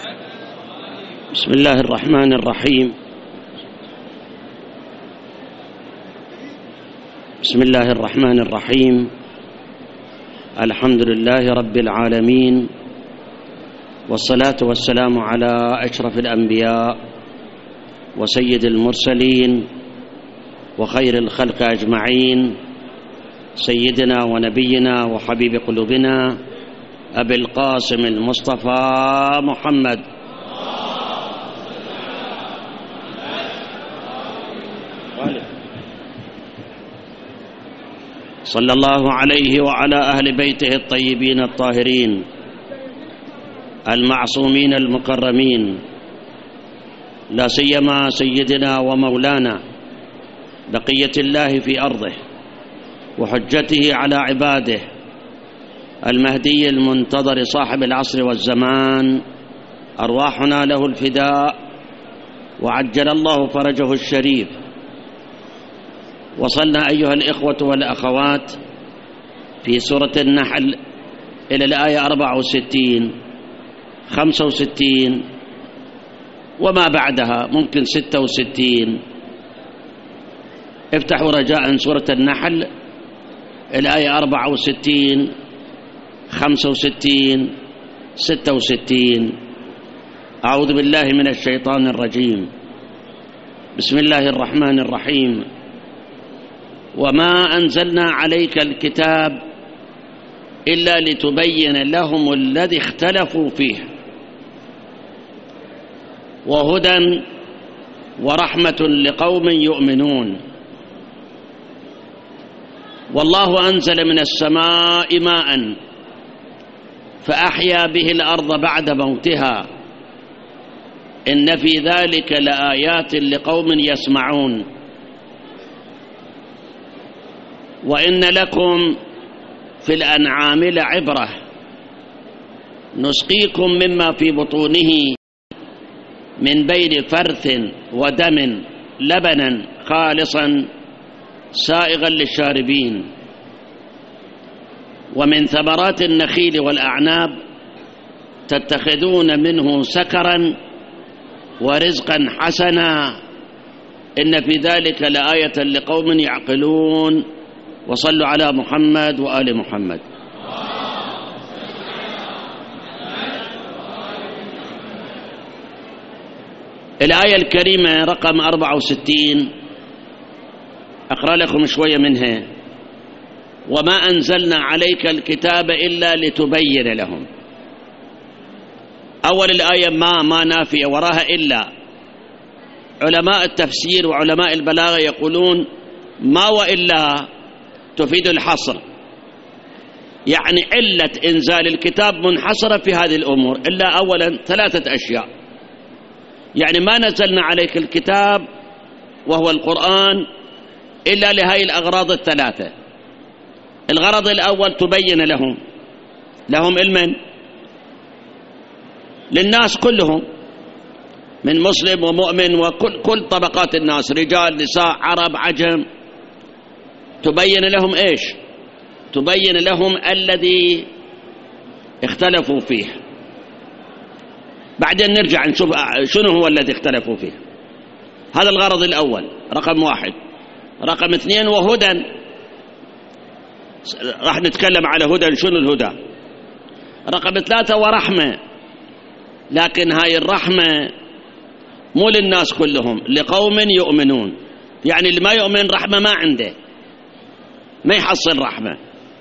بسم الله الرحمن الرحيم. بسم الله الرحمن الرحيم. الحمد لله رب العالمين، والصلاة والسلام على أشرف الأنبياء وسيد المرسلين وخير الخلق أجمعين، سيدنا ونبينا وحبيب قلوبنا أبي القاسم المصطفى محمد صلى الله عليه وعلى أهل بيته الطيبين الطاهرين المعصومين المكرمين، لا سيما سيدنا ومولانا بقية الله في أرضه وحجته على عباده المهدي المنتظر صاحب العصر والزمان، أرواحنا له الفداء وعجل الله فرجه الشريف. وصلنا أيها الإخوة والأخوات في سورة النحل إلى الآية 64 65 وما بعدها ممكن 66. افتحوا رجاء سورة النحل الآية 64 65 66. أعوذ بالله من الشيطان الرجيم. بسم الله الرحمن الرحيم. وما أنزلنا عليك الكتاب إلا لتبين لهم الذي اختلفوا فيه وهدى ورحمة لقوم يؤمنون. والله أنزل من السماء ماء فأحيا به الأرض بعد موتها إن في ذلك لآيات لقوم يسمعون. وإن لكم في الأنعام لعبرة نسقيكم مما في بطونه من بين فرث ودم لبنا خالصا سائغا للشاربين. ومن ثمرات النخيل والأعناب تتخذون منه سكرا ورزقا حسنا إن في ذلك لآية لقوم يعقلون. وصلوا على محمد وآل محمد. الآية الكريمة رقم 64 أقرأ لكم شوية منها. وما أنزلنا عليك الكتاب إلا لتبين لهم. أول الآية ما نافية وراها إلا. علماء التفسير وعلماء البلاغة يقولون ما وإلا تفيد الحصر، يعني علة إنزال الكتاب منحصرة في هذه الأمور. إلا أولا 3 أشياء، يعني ما نزلنا عليك الكتاب وهو القرآن إلا لهذه الأغراض 3. الغرض الأول تبين لهم علما للناس كلهم من مسلم ومؤمن وكل طبقات الناس، رجال نساء عرب عجم. تبين لهم إيش؟ تبين لهم الذي اختلفوا فيه. بعدين نرجع نشوف شنو هو الذي اختلفوا فيه. هذا الغرض الأول رقم 1. رقم 2 وهدى، راح نتكلم على هدى، شنو الهدى. رقم 3 ورحمة، لكن هاي الرحمة مو للناس كلهم، لقوم يؤمنون. يعني اللي ما يؤمن رحمة ما عنده، ما يحصل رحمة.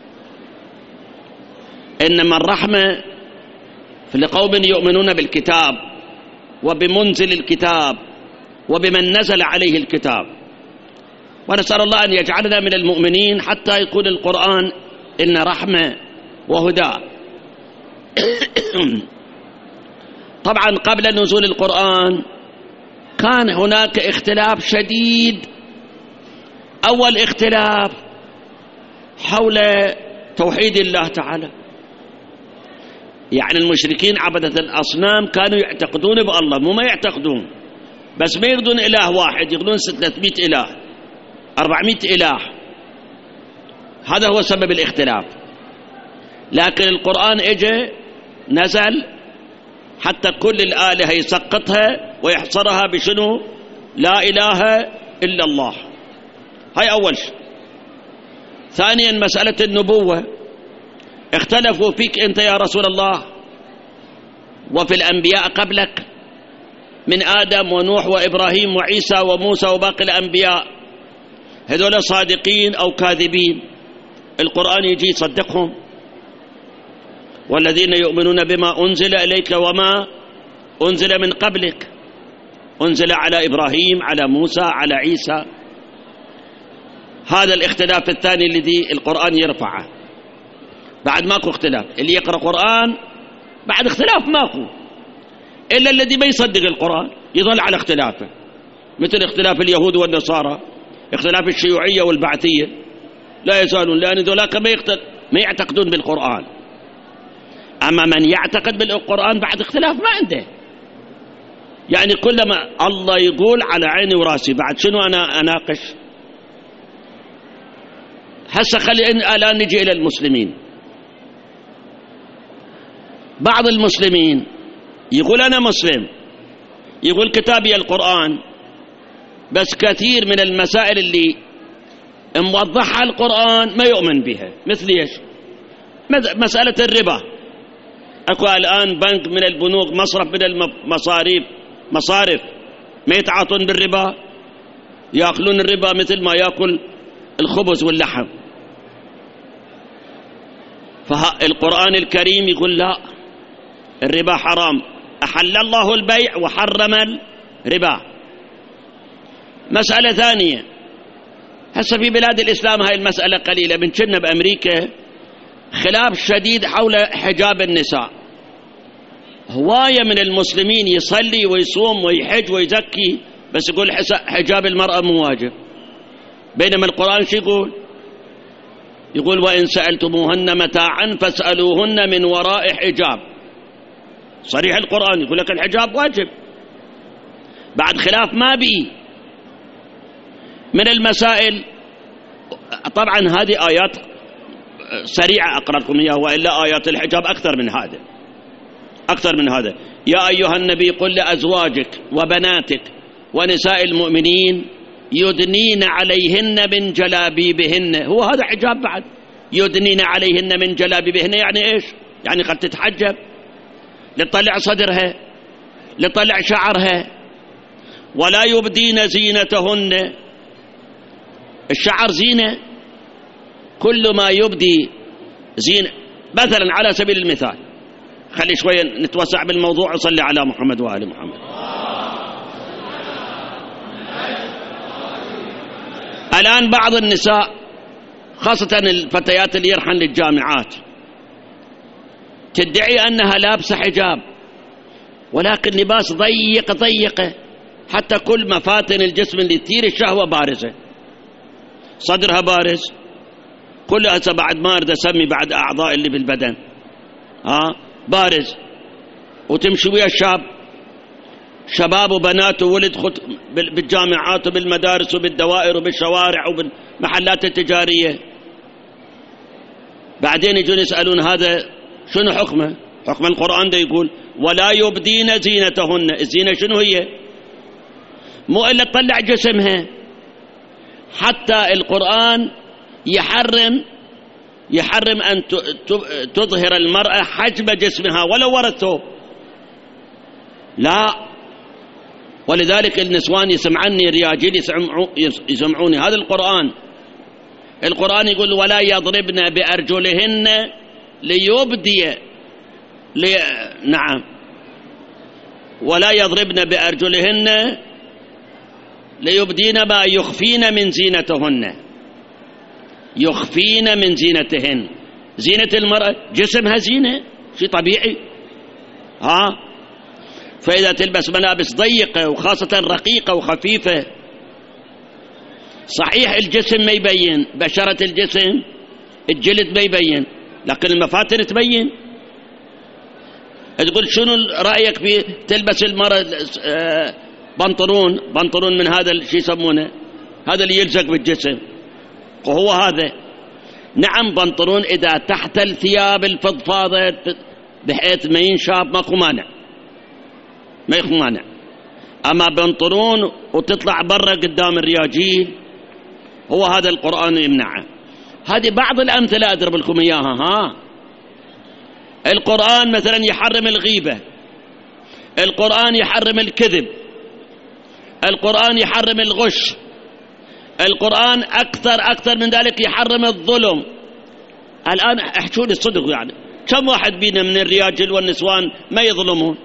إنما الرحمة لقوم يؤمنون بالكتاب وبمنزل الكتاب وبمن نزل عليه الكتاب. ونسأل الله أن يجعلنا من المؤمنين حتى يكون القرآن إن رحمة وهدى. طبعا قبل نزول القرآن كان هناك اختلاف شديد. أول اختلاف حول توحيد الله تعالى، يعني المشركين عبدة الأصنام كانوا يعتقدون بالله، مو ما يعتقدون بس، ما يقدون إله واحد، يقدون 300 إله 400 إله. هذا هو سبب الاختلاف. لكن القرآن اجى نزل حتى كل الآلهة يسقطها ويحصرها بشنو؟ لا إله إلا الله. هاي أول شيء. ثانيا مسألة النبوة، اختلفوا فيك أنت يا رسول الله وفي الأنبياء قبلك من آدم ونوح وإبراهيم وعيسى وموسى وباقي الأنبياء، هذول صادقين أو كاذبين؟ القرآن يجي يصدقهم. والذين يؤمنون بما أنزل إليك وما أنزل من قبلك، أنزل على إبراهيم، على موسى، على عيسى. هذا الاختلاف الثاني الذي القرآن يرفعه. بعد ماكو اختلاف، اللي يقرأ قرآن بعد اختلاف ماكو، إلا الذي ما يصدق القرآن يظل على اختلافه، مثل اختلاف اليهود والنصارى، اختلاف الشيوعية والبعثية، لا يزالون، لأن ذولاك ما يعتقدون بالقرآن. أما من يعتقد بالقرآن بعد اختلاف ما عنده، يعني كلما الله يقول على عيني وراسي، بعد شنو أنا أناقش؟ هسه خلينا الآن نجي إلى المسلمين. بعض المسلمين يقول أنا مسلم، يقول كتابي القرآن، بس كثير من المسائل اللي موضحها القرآن ما يؤمن بها. مثل ايش؟ مسألة الربا. اكو الآن بنك من البنوك، مصرف من مصارف ما يتعاطون بالربا، يأكلون الربا مثل ما يأكل الخبز واللحم. فالقرآن الكريم يقول لا، الربا حرام، أحل الله البيع وحرم الربا. مسألة ثانية، هسه في بلاد الإسلام هاي المسألة قليلة، من كنا بأمريكا خلاف شديد حول حجاب النساء. هواية من المسلمين يصلي ويصوم ويحج ويزكي، بس يقول حجاب المرأة مو واجب، بينما القرآن شو يقول؟ يقول وإن سألتموهن متاعا فاسألوهن من وراء حجاب. صريح القرآن يقول لك الحجاب واجب. بعد خلاف ما بي من المسائل. طبعا هذه آيات سريعة أقرأ لكم إياها، وإلا آيات الحجاب أكثر من هذا. يا أيها النبي قل لأزواجك وبناتك ونساء المؤمنين يدنين عليهن من جلابيبهن. هو هذا حجاب بعد، يدنين عليهن من جلابيبهن يعني إيش؟ يعني قد تتحجب لتطلع صدرها، لتطلع شعرها. ولا يبدين زينتهن، الشعر زينة، كل ما يبدي زينة. مثلا على سبيل المثال، خلي شوية نتوسع بالموضوع، وصلي على محمد وآل محمد. الآن بعض النساء خاصة الفتيات اللي يرحن للجامعات تدعي أنها لابسة حجاب، ولكن لباس ضيقة، حتى كل مفاتن الجسم اللي تثير الشهوة بارزة، صدرها بارز، كلها بعد ما أريد أسمي بعد أعضاء اللي بالبدن بارز، وتمشي ويا شباب وبنات وولد بالجامعات وبالمدارس وبالدوائر وبالشوارع وبالمحلات التجارية. بعدين يجون يسألون هذا شنو حكمه؟ حكم القرآن ده يقول ولا يبدين زينتهن. الزينة شنو هي؟ مو إلا تطلع جسمها، حتى القرآن يحرم أن تظهر المرأة حجب جسمها ولو ورا الثوب، لا. ولذلك النسوان يسمعني، الرجال يسمعوني، هذا القرآن يقول ولا يضربن بأرجلهن نعم، ولا يضربن بأرجلهن ليبدين ما يخفين من زينتهن. يخفين من زينتهن، زينة المرأة جسمها زينة، شيء طبيعي. فإذا تلبس ملابس ضيقة وخاصة رقيقة وخفيفة، صحيح الجسم ما يبين، بشرة الجسم الجلد ما يبين، لكن المفاتن تبين. تقول شنو رأيك في تلبس المرأة بنطلون من هذا الشيء يسمونه، هذا اللي يلزق بالجسم، وهو هذا. نعم بنطلون إذا تحت الثياب الفضفاضة بحيث ما ينشاف ماكو مانع، ما يكون مانع. أما بنطلون وتطلع برا قدام الرياجيل، هو هذا القرآن يمنعه. هذه بعض الأمثلة أضرب لكم إياها. القرآن مثلا يحرم الغيبة، القرآن يحرم الكذب، القرآن يحرم الغش، القرآن أكثر من ذلك يحرم الظلم. الآن احكوا لي الصدق، يعني كم واحد بينا من الرجال والنسوان ما يظلمون؟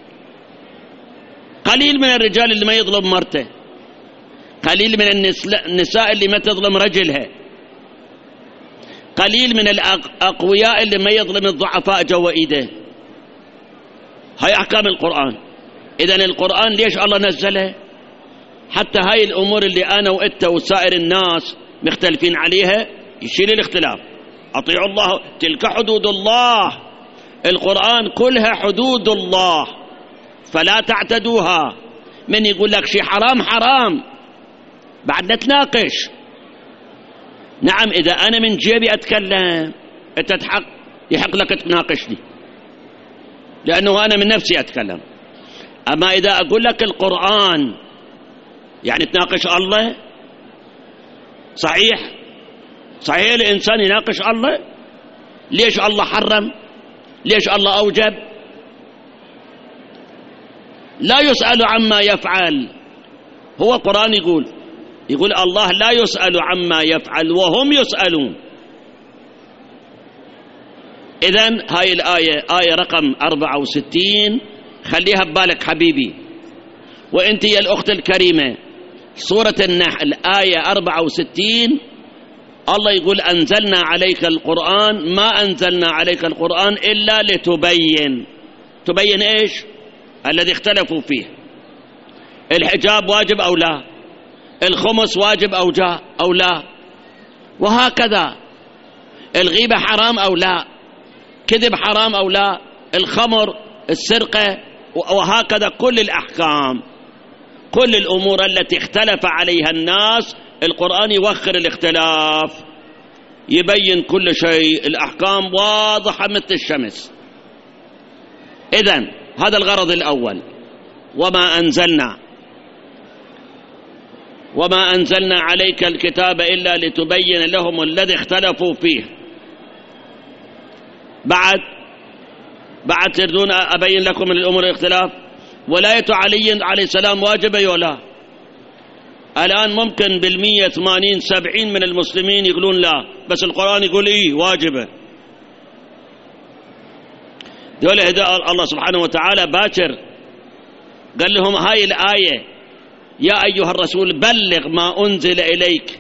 قليل من الرجال اللي ما يظلم مرته، قليل من النساء اللي ما تظلم رجلها، قليل من الأقوياء اللي ما يظلم الضعفاء جوا إيده. هاي أحكام القرآن. إذن القرآن ليش الله نزله؟ حتى هاي الأمور اللي أنا وإنت وسائر الناس مختلفين عليها يشيل الاختلاف. أطيعوا الله، تلك حدود الله. القرآن كلها حدود الله فلا تعتدوها. من يقول لك شيء حرام حرام بعد نتناقش. نعم إذا أنا من جيبي أتكلم أنت يحق لك تناقشني لأنه أنا من نفسي أتكلم. أما إذا أقول لك القرآن يعني تناقش الله، صحيح الإنسان يناقش الله. ليش الله حرم؟ ليش الله أوجب؟ لا يسأل عما يفعل. هو القرآن يقول الله لا يسأل عما يفعل وهم يسألون. إذن هاي الآية آية رقم 64 خليها ببالك حبيبي. وانت يا الأخت الكريمة سورة النحل آية 64 الله يقول أنزلنا عليك القرآن، ما أنزلنا عليك القرآن إلا لتبين. تبين إيش؟ الذي اختلفوا فيه. الحجاب واجب أو لا؟ الخمس واجب أو لا؟ وهكذا. الغيبة حرام أو لا؟ كذب حرام أو لا؟ الخمر، السرقة، وهكذا كل الأحكام، كل الأمور التي اختلف عليها الناس القرآن يوخر الاختلاف، يبين كل شيء. الأحكام واضحة مثل الشمس. إذن هذا الغرض الأول. وما أنزلنا عليك الكتاب إلا لتبين لهم الذي اختلفوا فيه. بعد تردون أبين لكم من الأمور الاختلاف. ولاية علي عليه السلام واجبة ولا؟ الآن ممكن 80-70 من المسلمين يقولون لا، بس القرآن يقول إيه واجبة. دول هداء الله سبحانه وتعالى باكر قال لهم هاي الآية يا أيها الرسول بلغ ما أنزل إليك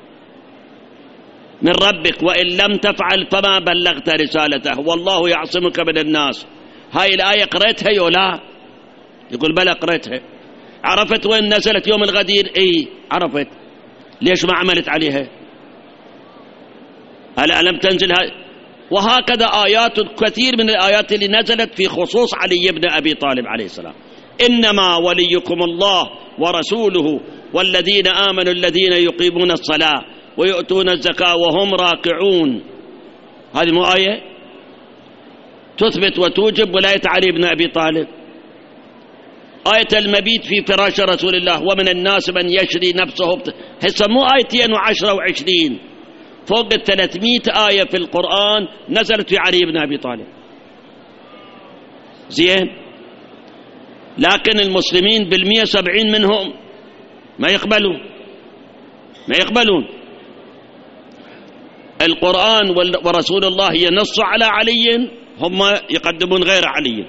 من ربك وإن لم تفعل فما بلغت رسالته والله يعصمك من الناس. هاي الآية قرأتها يولا؟ يقول بلى قرأتها. عرفت وين نزلت يوم الغدير؟ اي عرفت. ليش ما عملت عليها؟ ألم تنزل وهكذا آيات كثير من الآيات اللي نزلت في خصوص علي بن أبي طالب عليه السلام. إنما وليكم الله ورسوله والذين آمنوا الذين يقيمون الصلاة ويؤتون الزكاة وهم راكعون. هذه مو آية تثبت وتوجب ولاية علي بن أبي طالب؟ آية المبيت في فراش رسول الله ومن الناس من يشري نفسه هسه مو آيتين و10 و20 فوق 300 آية في القرآن نزلت في علي بن أبي طالب. زين، لكن المسلمين 170 منهم ما يقبلون القرآن ورسول الله ينص على علي، هم يقدمون غير علي.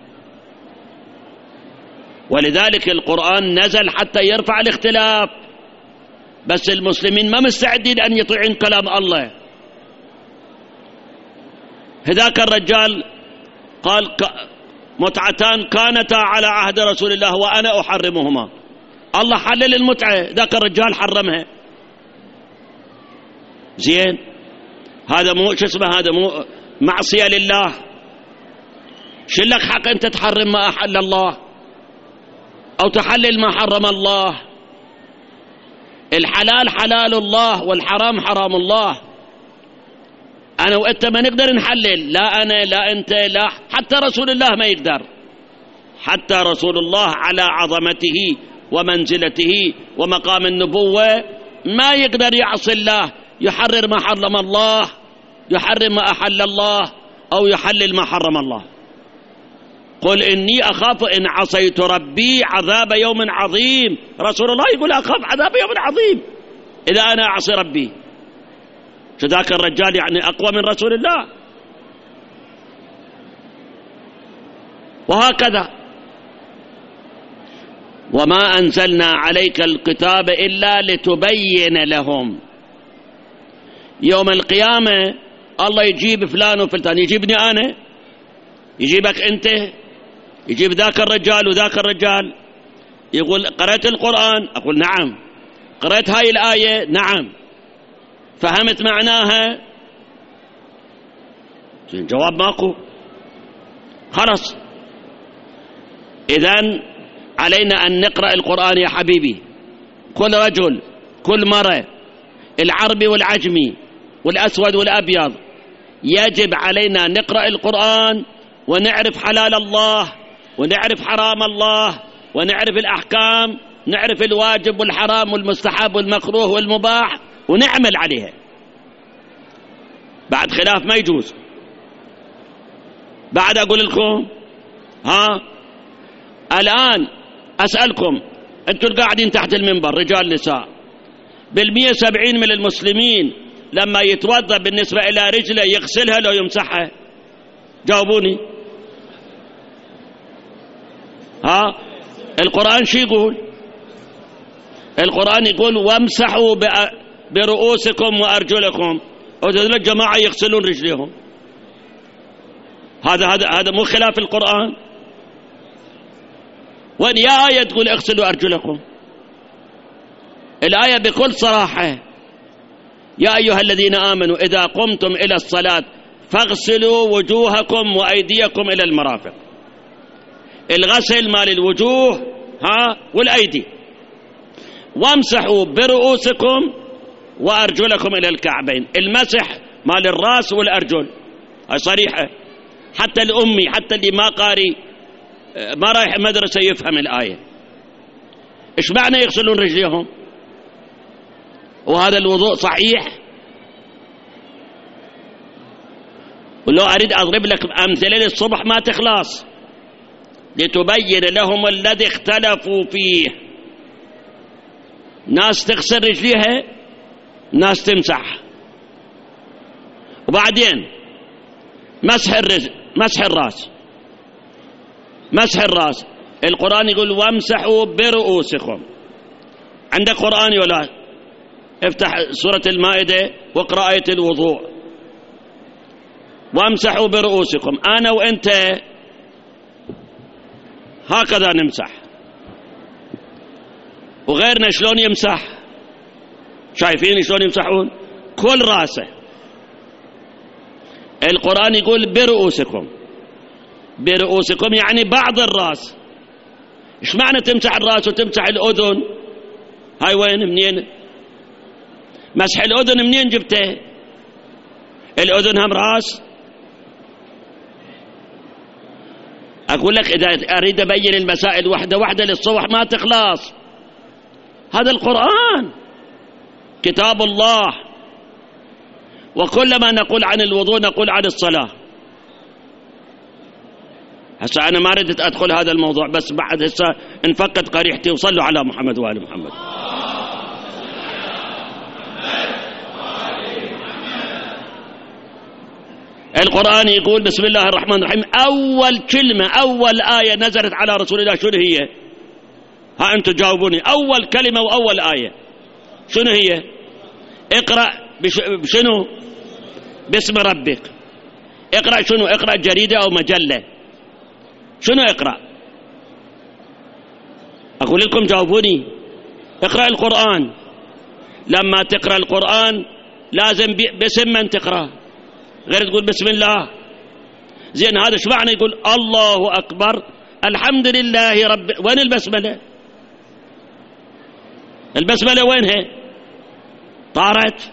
ولذلك القرآن نزل حتى يرفع الاختلاف، بس المسلمين ما مستعدين أن يطيعون كلام الله. هذاك الرجال قال متعتان كانتا على عهد رسول الله وأنا أحرمهما. الله حلل المتعة، ذاك الرجال حرمها. زين، هذا مو هذا مو معصية لله. شلك حق أنت تحرم ما أحل الله أو تحلل ما حرم الله؟ الحلال حلال الله والحرام حرام الله. أنا وأنت ما نقدر نحلل، لا أنا لا أنت لا حتى رسول الله ما يقدر. حتى رسول الله على عظمته ومنزلته ومقام النبوة ما يقدر يعصي الله، يحرر ما حرم الله، يحرم ما أحل الله، أو يحلل ما حرم الله. قل إني أخاف إن عصيت ربي عذاب يوم عظيم. رسول الله يقول أخاف عذاب يوم عظيم إذا أنا أعصي ربي. فذاك الرجال يعني أقوى من رسول الله. وهكذا وما أنزلنا عليك الكتاب إلا لتبين لهم. يوم القيامة الله يجيب فلان وفلان، يجيبني أنا، يجيبك أنت، يجيب ذاك الرجال وذاك الرجال. يقول قرأت القرآن؟ أقول نعم. قرأت هاي الآية؟ نعم. فهمت معناها؟ جواب ماكو. خلاص. إذن علينا أن نقرأ القرآن يا حبيبي، كل رجل، كل مرة، العربي والعجمي والأسود والأبيض، يجب علينا نقرأ القرآن ونعرف حلال الله ونعرف حرام الله ونعرف الأحكام، نعرف الواجب والحرام والمستحب والمكروه والمباح ونعمل عليها. بعد خلاف ما يجوز. بعد أقول لكم الآن أسألكم، أنتم قاعدين تحت المنبر رجال نساء، بال170 من المسلمين لما يتوضأ بالنسبة إلى رجله يغسلها لو يمسحها؟ جاوبوني. القرآن شو يقول؟ القرآن يقول وامسحوا برؤوسكم وأرجلكم. وذول الجماعة يغسلون رجليهم. هذا مو خلاف القرآن؟ وإن يا آية تقول اغسلوا أرجلكم. الآية بكل صراحة يا أيها الذين آمنوا إذا قمتم إلى الصلاة فاغسلوا وجوهكم وأيديكم إلى المرافق. الغسل مال الوجوه والأيدي. وامسحوا برؤوسكم وأرجلكم إلى الكعبين. المسح مال الرأس والأرجل، هاي صريحة. حتى الأمي، حتى اللي ما قاري ما رايح مدرسة يفهم الآية. إيش معنى يغسلون رجليهم؟ وهذا الوضوء صحيح؟ ولو أريد أضرب لك أمثلة للصبح ما تخلص. لتبين لهم الذي اختلفوا فيه. ناس تغسل رجليها، ناس تمسح. وبعدين مسح الرأس. مسح الرأس القرآن يقول وامسحوا برؤوسكم. عندك قرآن ولا؟ افتح سورة المائدة واقرأ آية الوضوء. وامسحوا برؤوسكم. أنا وأنت هكذا نمسح. وغيرنا شلون يمسح؟ شايفين شلون يمسحون؟ كل رأسه. القرآن يقول برؤوسكم. برؤوسكم يعني بعض الرأس. إيش معنى تمسح الرأس وتمسح الأذن؟ هاي وين منين؟ مسح الأذن منين جبته؟ الأذن هم رأس؟ أقول لك إذا أريد أبين المسائل واحدة واحدة للصبح ما تخلص. هذا القرآن كتاب الله. وكلما نقول عن الوضوء نقول عن الصلاة. هسه أنا ما ردت أدخل هذا الموضوع، بس بعد هسه انفقت قريحتي. وصلوا على محمد وآل محمد. القرآن يقول بسم الله الرحمن الرحيم. أول كلمة، أول آية نزلت على رسول الله شنو هي؟ ها أنتم جاوبوني. أول كلمة وأول آية شنو هي؟ اقرأ بشنو؟ باسم ربك. اقرأ شنو؟ اقرأ جريدة أو مجلة؟ شنو اقرأ؟ أقول لكم جاوبوني. اقرأ القرآن. لما تقرأ القرآن لازم باسم من تقرأ، غير تقول بسم الله. زين هذا شو معنى يقول الله أكبر الحمد لله رب؟ وين البسملة؟ البسملة وينها؟ طارت؟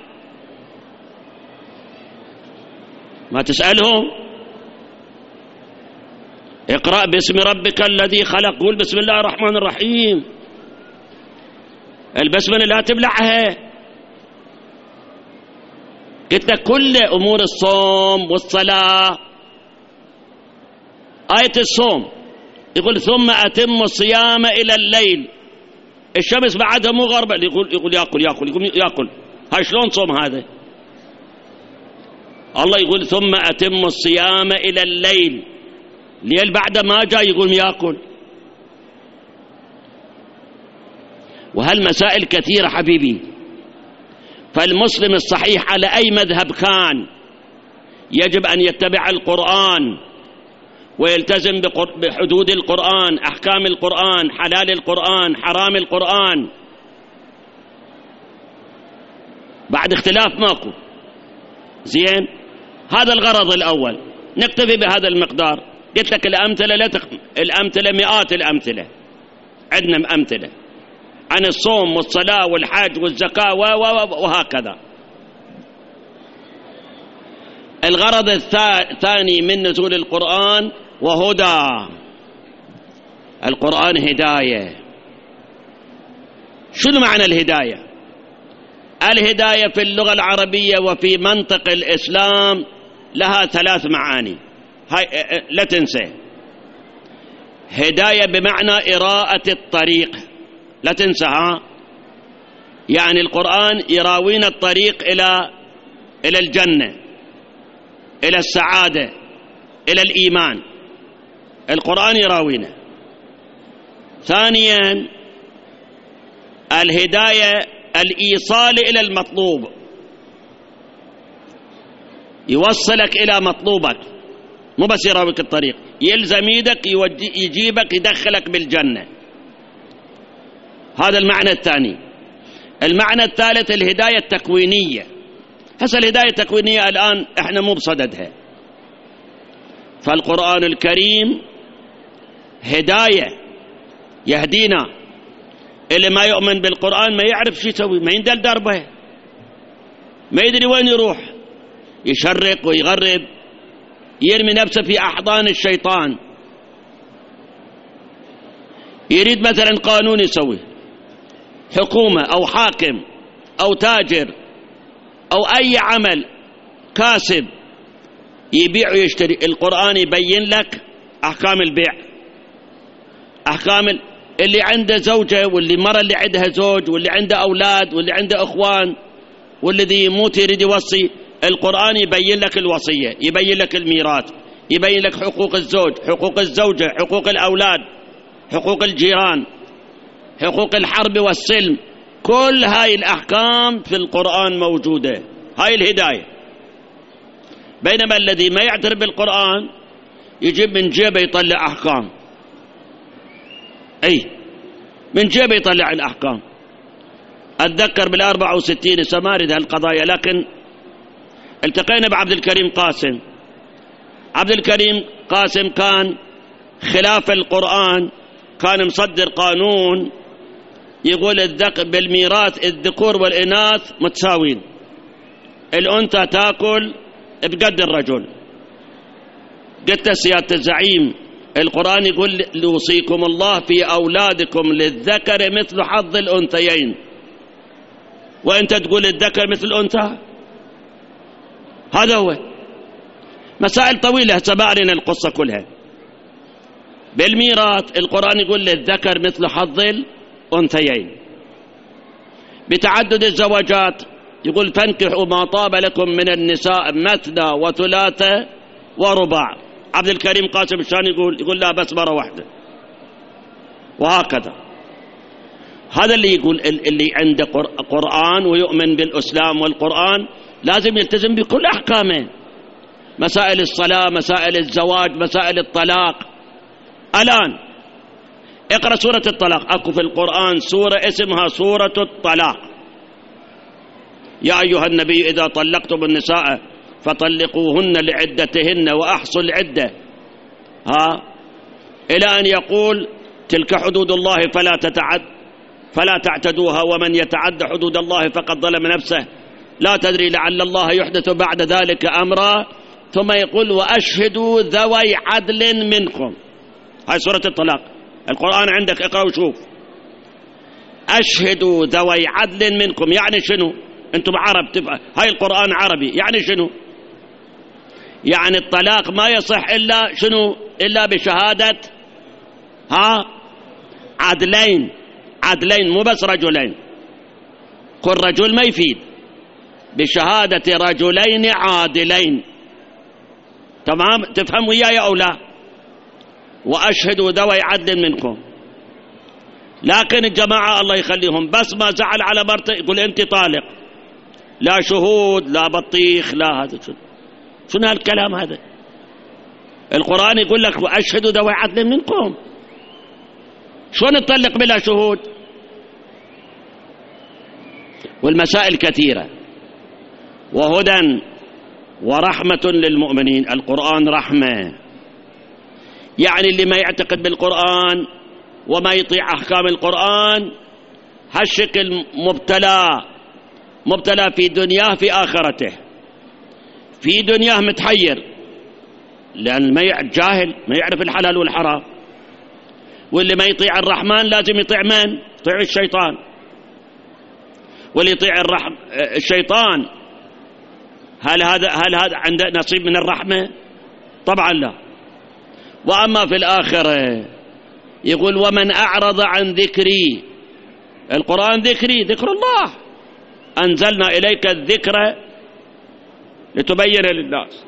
ما تسألهم. اقرأ باسم ربك الذي خلق، قول بسم الله الرحمن الرحيم. البسملة لا تبلعها. قلت لك كل أمور الصوم والصلاة. آية الصوم يقول ثم أتم الصيام إلى الليل، الشمس بعدها مو غربة، يقول يأكل. هاي شلون صوم هذا؟ الله يقول ثم أتم الصيام إلى الليل، ليل بعد ما جاء يقول يأكل. وهالمسائل كثيرة حبيبي. فالمسلم الصحيح على أي مذهب كان يجب أن يتبع القرآن ويلتزم بحدود القرآن، أحكام القرآن، حلال القرآن، حرام القرآن. بعد اختلاف ماكو. زين، هذا الغرض الأول، نكتفي بهذا المقدار. قلت لك الأمثلة الأمثلة مئات الأمثلة، عندنا أمثلة عن الصوم والصلاة والحج والزكاة وهكذا. الغرض الثاني من نزول القرآن وهدى. القرآن هداية. شنو معنى الهداية؟ الهداية في اللغة العربية وفي منطق الإسلام لها 3 معاني، هاي لا تنسى. هداية بمعنى إراءة الطريق، لا تنسى. يعني القرآن يراوينا الطريق إلى الجنة، إلى السعادة، إلى الإيمان. القرآن يراوينا. ثانيا الهداية الإيصال إلى المطلوب، يوصلك إلى مطلوبك، مو بس يراويك الطريق، يلزم يدك يجيبك يدخلك بالجنة. هذا المعنى الثاني. المعنى الثالث الهداية التكوينية. هسه الهداية التكوينية الآن احنا مو بصددها. فالقرآن الكريم هداية يهدينا. اللي ما يؤمن بالقرآن ما يعرف شو يسوي، ما يندل دربه، ما يدري وين يروح، يشرق ويغرب، يرمي نفسه في أحضان الشيطان. يريد مثلا قانون يسوي، حكومة أو حاكم أو تاجر أو أي عمل كاسب يبيع ويشتري، القرآن يبين لك أحكام البيع، أحكام اللي عنده زوجة واللي مرة اللي عندها زوج واللي عنده أولاد واللي عنده أخوان والذي يموت يريد يوصي، القرآن يبين لك الوصية، يبين لك الميراث، يبين لك حقوق الزوج، حقوق الزوجة، حقوق الأولاد، حقوق الجيران، حقوق الحرب والسلم. كل هاي الأحكام في القرآن موجودة. هاي الهداية. بينما الذي ما يعترف بالقرآن يجيب من جيبه يطلع أحكام، أي من جيبه يطلع الأحكام. أتذكر بال64 سمارد هالقضايا، لكن التقينا بعبد الكريم قاسم. عبد الكريم قاسم كان خلاف القرآن، كان مصدر قانون يقول بالميراث الذكور والإناث متساوين، الأنثى تأكل بقد الرجل. قلت سيادة الزعيم القرآن يقول يوصيكم الله في أولادكم للذكر مثل حظ الأنثيين، وأنت تقول الذكر مثل الأنثى. هذا هو. مسائل طويلة سبارنا القصة كلها. بالميراث القرآن يقول للذكر مثل حظ الأنثيين. بتعدد الزواجات يقول فانكحوا ما طاب لكم من النساء مثنى وثلاثة ورباع. عبد الكريم قاسم الشان يقول لا بس مرة واحدة. وهكذا. هذا اللي يقول اللي عنده قرآن ويؤمن بالإسلام والقرآن لازم يلتزم بكل أحكامه. مسائل الصلاة، مسائل الزواج، مسائل الطلاق. الآن اقرأ سورة الطلاق. أكو في القرآن سورة اسمها سورة الطلاق. يا أيها النبي إذا طلقتم النساء فطلقوهن لعدتهن وأحصوا العدة، إلى أن يقول تلك حدود الله فلا تعتدوها ومن يتعد حدود الله فقد ظلم نفسه لا تدري لعل الله يحدث بعد ذلك أمرا. ثم يقول وأشهدوا ذوي عدل منكم. هاي سورة الطلاق. القرآن عندك، اقرأ وشوف. أشهدوا ذوي عدل منكم، يعني شنو؟ أنتم عرب، هاي القرآن عربي، يعني شنو؟ يعني الطلاق ما يصح إلا شنو؟ إلا بشهادة عدلين، عدلين، مو بس رجلين. قل رجل ما يفيد، بشهادة رجلين عادلين. تمام؟ تفهم وياي أو لا؟ وأشهدوا ذوي عدل منكم. لكن الجماعة الله يخليهم بس ما زعل على مرته يقول أنت طالق، لا شهود لا بطيخ لا هذا. شنو هالكلام هذا؟ القرآن يقول لك وأشهدوا ذوي عدل منكم. شلون تطلق بلا شهود؟ والمسائل كثيرة. وهدى ورحمة للمؤمنين. القرآن رحمة، يعني اللي ما يعتقد بالقرآن وما يطيع أحكام القرآن هالشكل مبتلى في دنياه في آخرته. في دنياه متحير، لأن جاهل ما يعرف الحلال والحرام. واللي ما يطيع الرحمن لازم يطيع من؟ يطيع الشيطان. واللي يطيع الشيطان هل هذا عنده نصيب من الرحمة؟ طبعا لا. وأما في الآخرة يقول ومن أعرض عن ذكري. القرآن ذكري، ذكر الله. أنزلنا إليك الذكر لتبين للناس.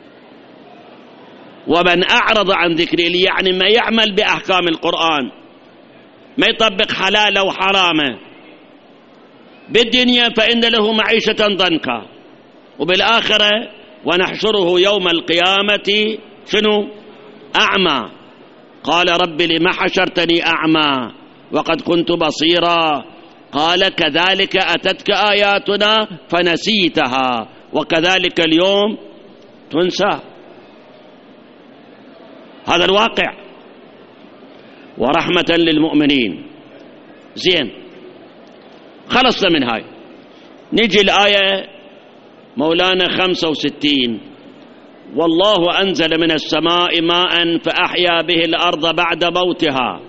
ومن أعرض عن ذكري يعني ما يعمل بأحكام القرآن، ما يطبق حلاله وحرامه بالدنيا، فإن له معيشة ضنكا، وبالآخرة ونحشره يوم القيامة شنو؟ أعمى. قال رب لم حشرتني أعمى وقد كنت بصيرا. قال كذلك أتتك آياتنا فنسيتها وكذلك اليوم تنسى. هذا الواقع. ورحمة للمؤمنين. زين، خلصنا من هاي. نجي الآية مولانا 65. والله أنزل من السماء ماء فأحيا به الأرض بعد موتها.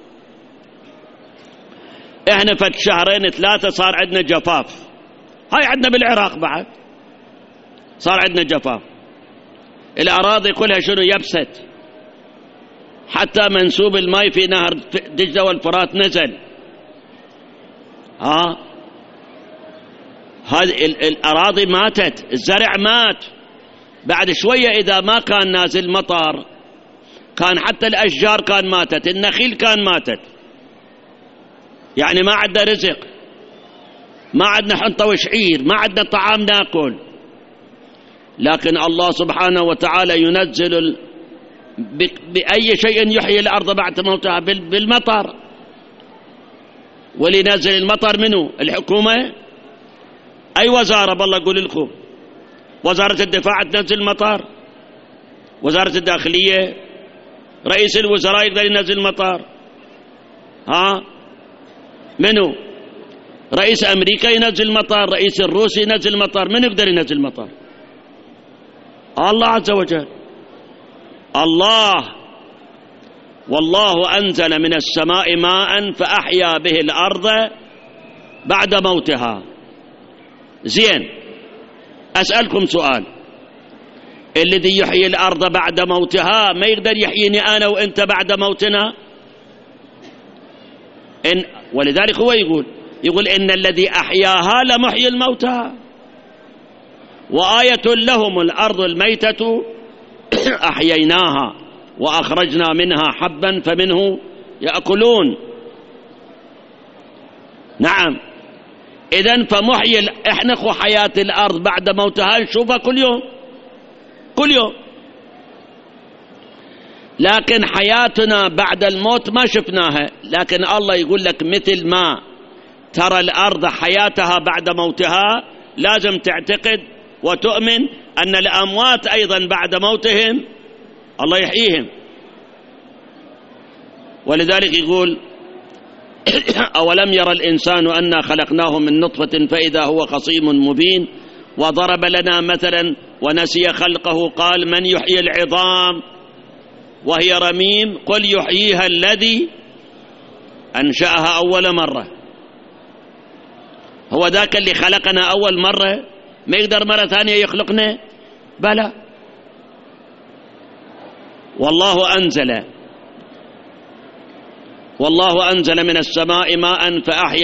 احنا فد شهرين 3 صار عندنا جفاف. هاي عندنا بالعراق بعد صار عندنا جفاف. الأراضي كلها شنو؟ يبست. حتى منسوب الماء في نهر دجلة والفرات نزل. هذه الأراضي ماتت، الزرع مات. بعد شوية إذا ما كان نازل مطر كان حتى الأشجار كان ماتت، النخيل كان ماتت. يعني ما عندنا رزق، ما عندنا حنطة وشعير، ما عندنا طعام ناكل. لكن الله سبحانه وتعالى ينزل بأي شيء يحيي الأرض بعد موتها؟ بالمطر. ولينزل المطر منه الحكومة. أي وزارة بالله أقول لكم؟ وزارة الدفاع تنزل المطر، وزارة الداخلية، رئيس الوزراء يقدر ينزل المطر. منو؟ رئيس أمريكا ينزل المطر، رئيس الروسي ينزل المطر. من يقدر ينزل المطر؟ الله عز وجل. الله. والله أنزل من السماء ماء فأحيا به الأرض بعد موتها. زين، أسألكم سؤال. الذي يحيي الأرض بعد موتها ما يقدر يحييني أنا وإنت بعد موتنا؟ ولذلك هو يقول إن الذي أحياها لمحيي الموتى. وآية لهم الأرض الميتة أحييناها وأخرجنا منها حبا فمنه يأكلون. نعم. إذن فمحيي إحنا حياة الأرض بعد موتها نشوفها كل يوم كل يوم. لكن حياتنا بعد الموت ما شفناها. لكن الله يقول لك مثل ما ترى الأرض حياتها بعد موتها لازم تعتقد وتؤمن أن الأموات أيضا بعد موتهم الله يحييهم. ولذلك يقول أولم يرى الإنسان أنا خلقناه من نطفة فإذا هو خصيم مبين وضرب لنا مثلا ونسي خلقه قال من يحيي العظام وهي رميم قل يحييها الذي أنشأها أول مرة. هو ذاك اللي خلقنا أول مرة ما يقدر مرة ثانية يخلقنا؟ بلى. والله أنزل من السماء ماء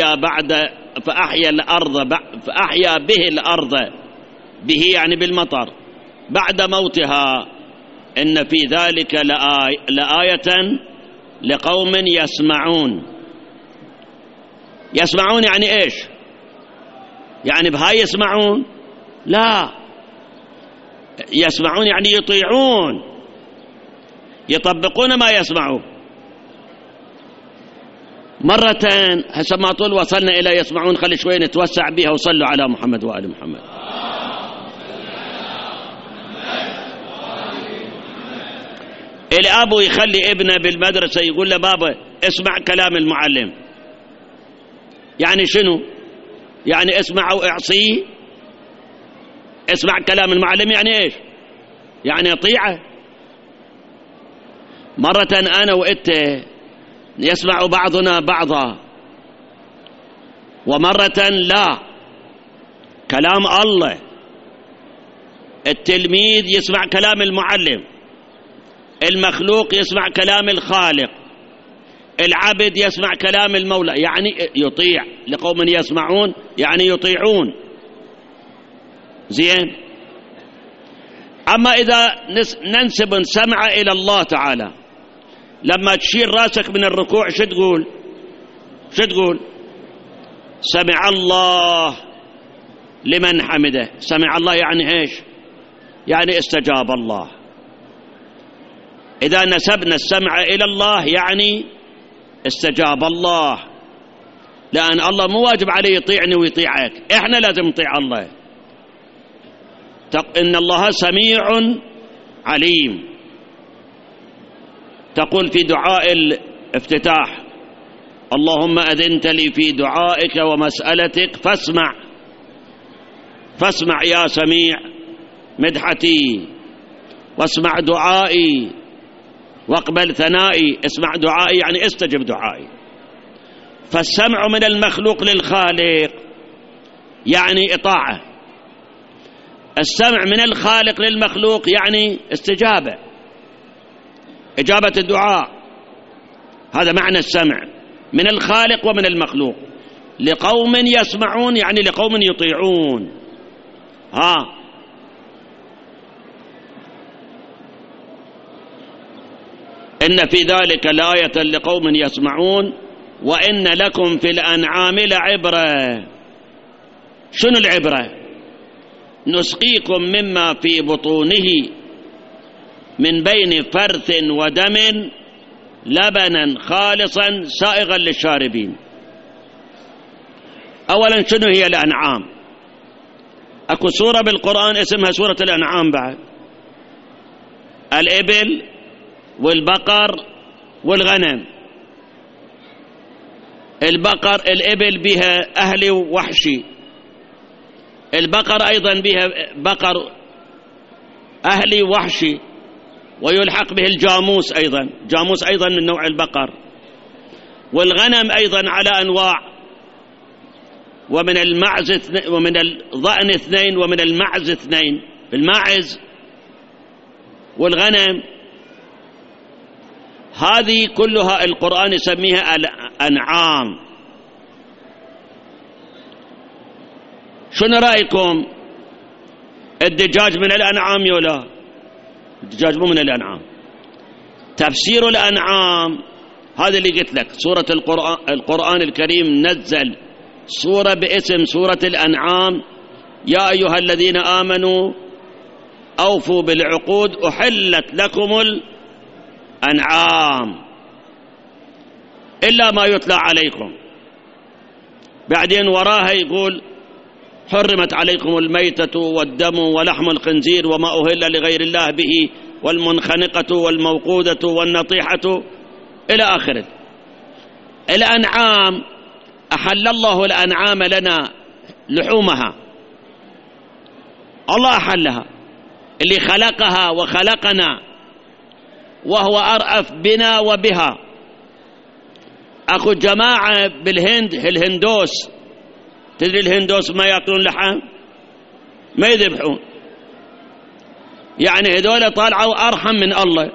فأحيا به الأرض به يعني بالمطر بعد موتها إن في ذلك لآية لقوم يسمعون. يسمعون يعني إيش؟ يعني بهاي يسمعون؟ لا، يسمعون يعني يطيعون، يطبقون ما يسمعون. مرتين هسه ما طول وصلنا إلى يسمعون، خلي شوي نتوسع بها وصلوا على محمد وآل محمد. الأب يخلي ابنه بالمدرسة يقول له بابا اسمع كلام المعلم، يعني شنو؟ يعني اسمع واعصيه. اسمع كلام المعلم يعني ايش؟ يعني اطيعه. مرة انا وانت يسمع بعضنا بعضا، ومرة لا. كلام الله، التلميذ يسمع كلام المعلم، المخلوق يسمع كلام الخالق، العبد يسمع كلام المولى، يعني يطيع. لقوم يسمعون يعني يطيعون. زين. أما إذا ننسب السمع إلى الله تعالى، لما تشيل راسك من الركوع شو تقول؟ سمع الله لمن حمده. سمع الله يعني إيش؟ يعني استجاب الله. إذا نسبنا السمع إلى الله يعني استجاب الله، لأن الله مو واجب عليه يطيعني ويطيعك، إحنا لازم نطيع الله. إن الله سميع عليم. تقول في دعاء الافتتاح اللهم أذنت لي في دعائك ومسألتك فاسمع يا سميع مدحتي، واسمع دعائي واقبل ثنائي. اسمع دعائي يعني استجب دعائي. فالسمع من المخلوق للخالق يعني إطاعة، السمع من الخالق للمخلوق يعني استجابة، إجابة الدعاء. هذا معنى السمع من الخالق ومن المخلوق. لقوم يسمعون يعني لقوم يطيعون. إن في ذلك لآية لقوم يسمعون وإن لكم في الأنعام لعبرة. شنو العبرة؟ نسقيكم مما في بطونه من بين فرث ودم لبنا خالصا سائغا للشاربين. أولا شنو هي الأنعام؟ أكو سورة بالقرآن اسمها سورة الأنعام بعد. الإبل والبقر والغنم. الإبل بها أهلي ووحشي، البقر أيضا بها بقر أهلي وحشي، ويلحق به الجاموس أيضا من نوع البقر، والغنم أيضا على أنواع، ومن الضأن 2 ومن المعز 2. الماعز والغنم هذه كلها القرآن يسميها الأنعام. شنو رأيكم؟ الدجاج من الأنعام يولا؟ الدجاج مو من الأنعام. تفسير الأنعام هذا اللي قلت لك. سورة القرآن الكريم نزل سورة باسم سورة الأنعام. يا أيها الذين آمنوا أوفوا بالعقود أحلت لكم الأنعام إلا ما يتلى عليكم. بعدين وراها يقول حرمت عليكم الميتة والدم ولحم الخنزير وما أهل لغير الله به والمنخنقة والموقودة والنطيحة إلى آخره. الأنعام أحل الله الأنعام لنا لحومها، الله أحلها، اللي خلقها وخلقنا وهو أرأف بنا وبها. أخو جماعة بالهند الهندوس، تدري الهندوس ما يأكلون لحم، ما يذبحون، يعني هذول طالعوا أرحم من الله.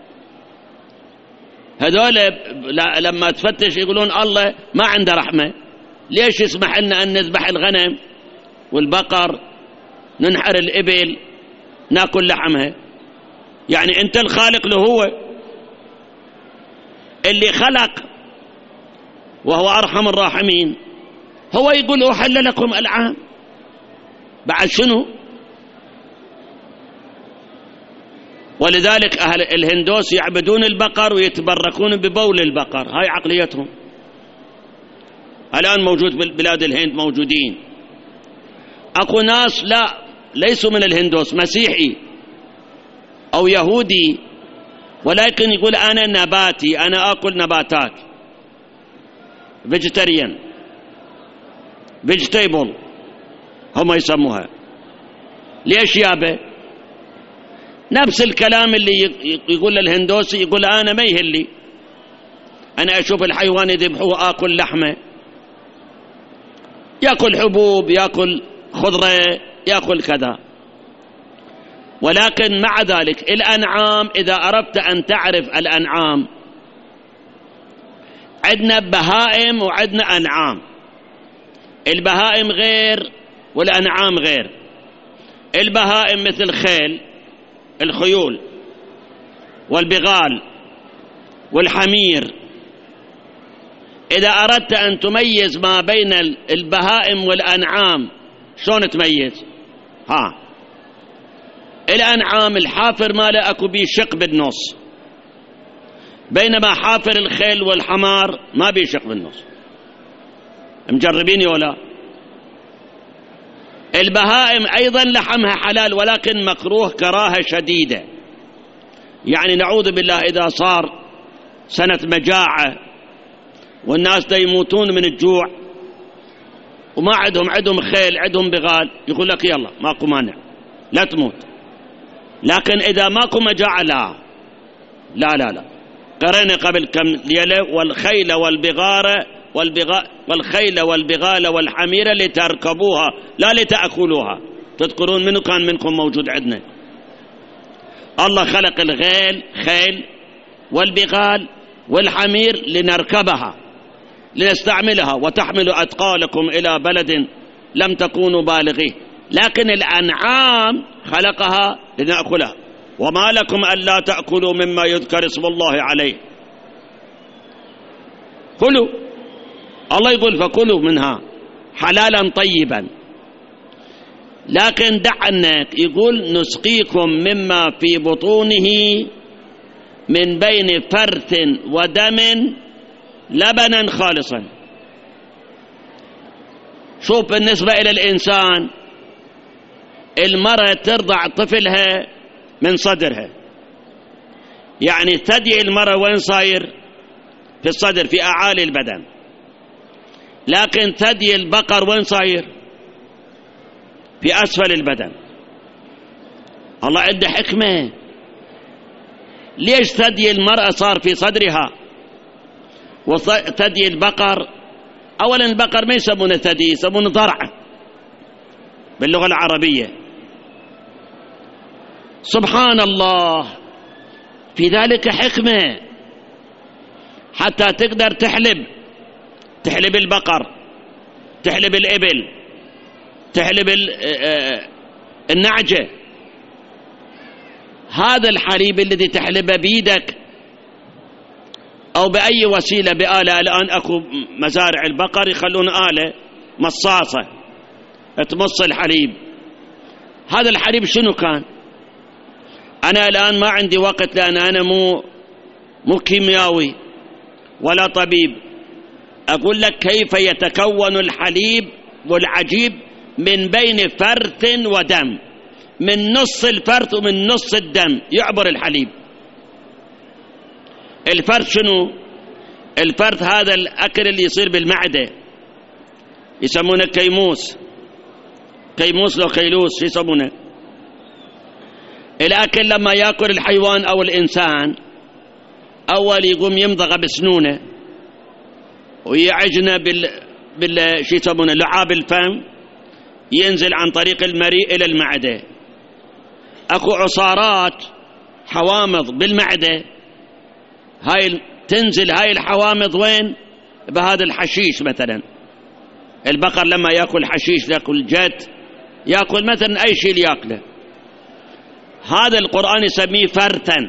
هذول لما تفتش يقولون الله ما عنده رحمة، ليش يسمح لنا أن نذبح الغنم والبقر، ننحر الإبل، ناكل لحمها؟ يعني أنت الخالق له هو اللي خلق وهو أرحم الراحمين، هو يقول أحل لكم العام، بعد شنو؟ ولذلك أهل الهندوس يعبدون البقر ويتبركون ببول البقر، هاي عقليتهم. الآن موجود بالبلاد الهند، موجودين أكو ناس لا ليسوا من الهندوس، مسيحي أو يهودي، ولكن يقول أنا نباتي، أنا أكل نباتات، فيجيتيريان، فيجيتيبل هم يسموها. ليش يابا؟ نفس الكلام اللي يقول الهندوسي، يقول أنا ما يهلي، أنا أشوف الحيوان يذبحوه آكل لحمه، يأكل حبوب، يأكل خضرة، يأكل كذا. ولكن مع ذلك الأنعام، إذا أردت أن تعرف الأنعام، عندنا بهائم وعندنا أنعام. البهائم غير والأنعام غير. البهائم مثل الخيول والبغال والحمير. إذا أردت أن تميز ما بين البهائم والأنعام، شلون تميز؟ الأنعام الحافر ماله أكو بيه شق بالنص، بينما حافر الخيل والحمار ما بيه شق بالنص. مجربين ولا؟ البهائم أيضا لحمها حلال، ولكن مكروه كراهة شديدة. يعني نعوذ بالله إذا صار سنة مجاعة والناس دا يموتون من الجوع وما عندهم خيل، عندهم بغال، يقول لك يلا ماكو مانع لا تموت. لكن إذا ماكو مجاعة لا لا لا لا. قرأنا قبل كم ليلة والخيل والخيل والبغال والحمير لتركبوها لا لتأكلوها. تذكرون منو كان منكم موجود عندنا؟ الله خلق خيل والبغال والحمير لنركبها لنستعملها، وتحمل أثقالكم إلى بلد لم تكونوا بالغيه. لكن الأنعام خلقها لنأكلها. وما لكم ألا تأكلوا مما يذكر اسم الله عليه، كلوا. الله يقول فكلوا منها حلالا طيبا. لكن دعنا يقول نسقيكم مما في بطونه من بين فرث ودم لبنا خالصا. شوف بالنسبة إلى الإنسان، المرأة ترضع طفلها من صدرها، يعني ثدي المرأة وين صاير؟ في الصدر، في أعالي البدن. لكن ثدي البقر وين صاير؟ في أسفل البدن. الله عنده حكمة. ليش ثدي المرأة صار في صدرها وثدي البقر؟ أولا البقر ما يسمونه ثدي، يسمونه ضرع باللغة العربية. سبحان الله، في ذلك حكمة حتى تقدر تحلب البقر، تحلب الإبل، تحلب النعجة. هذا الحليب الذي تحلبه بيدك أو بأي وسيلة، بآلة. الآن أكو مزارع البقر يخلون آلة مصاصة تمص الحليب. هذا الحليب شنو كان؟ أنا الآن ما عندي وقت، لأن أنا مو كيميائي ولا طبيب. أقول لك كيف يتكون الحليب والعجيب من بين فرث ودم، من نص الفرث ومن نص الدم يعبر الحليب. الفرث شنو؟ الفرث هذا الأكل اللي يصير بالمعدة، يسمونه كيموس لو كيلوس يسمونه. الأكل لما يأكل الحيوان أو الإنسان أول يقوم يمضغ بسنونه ويعجنه شو يسمونه لعاب الفم، ينزل عن طريق المريء إلى المعدة. أكو عصارات حوامض بالمعدة، تنزل هاي الحوامض وين؟ بهذا الحشيش. مثلا البقر لما يأكل حشيش، يأكل جت، يأكل مثلا أي شيء يأكله، هذا القرآن يسميه فرثا.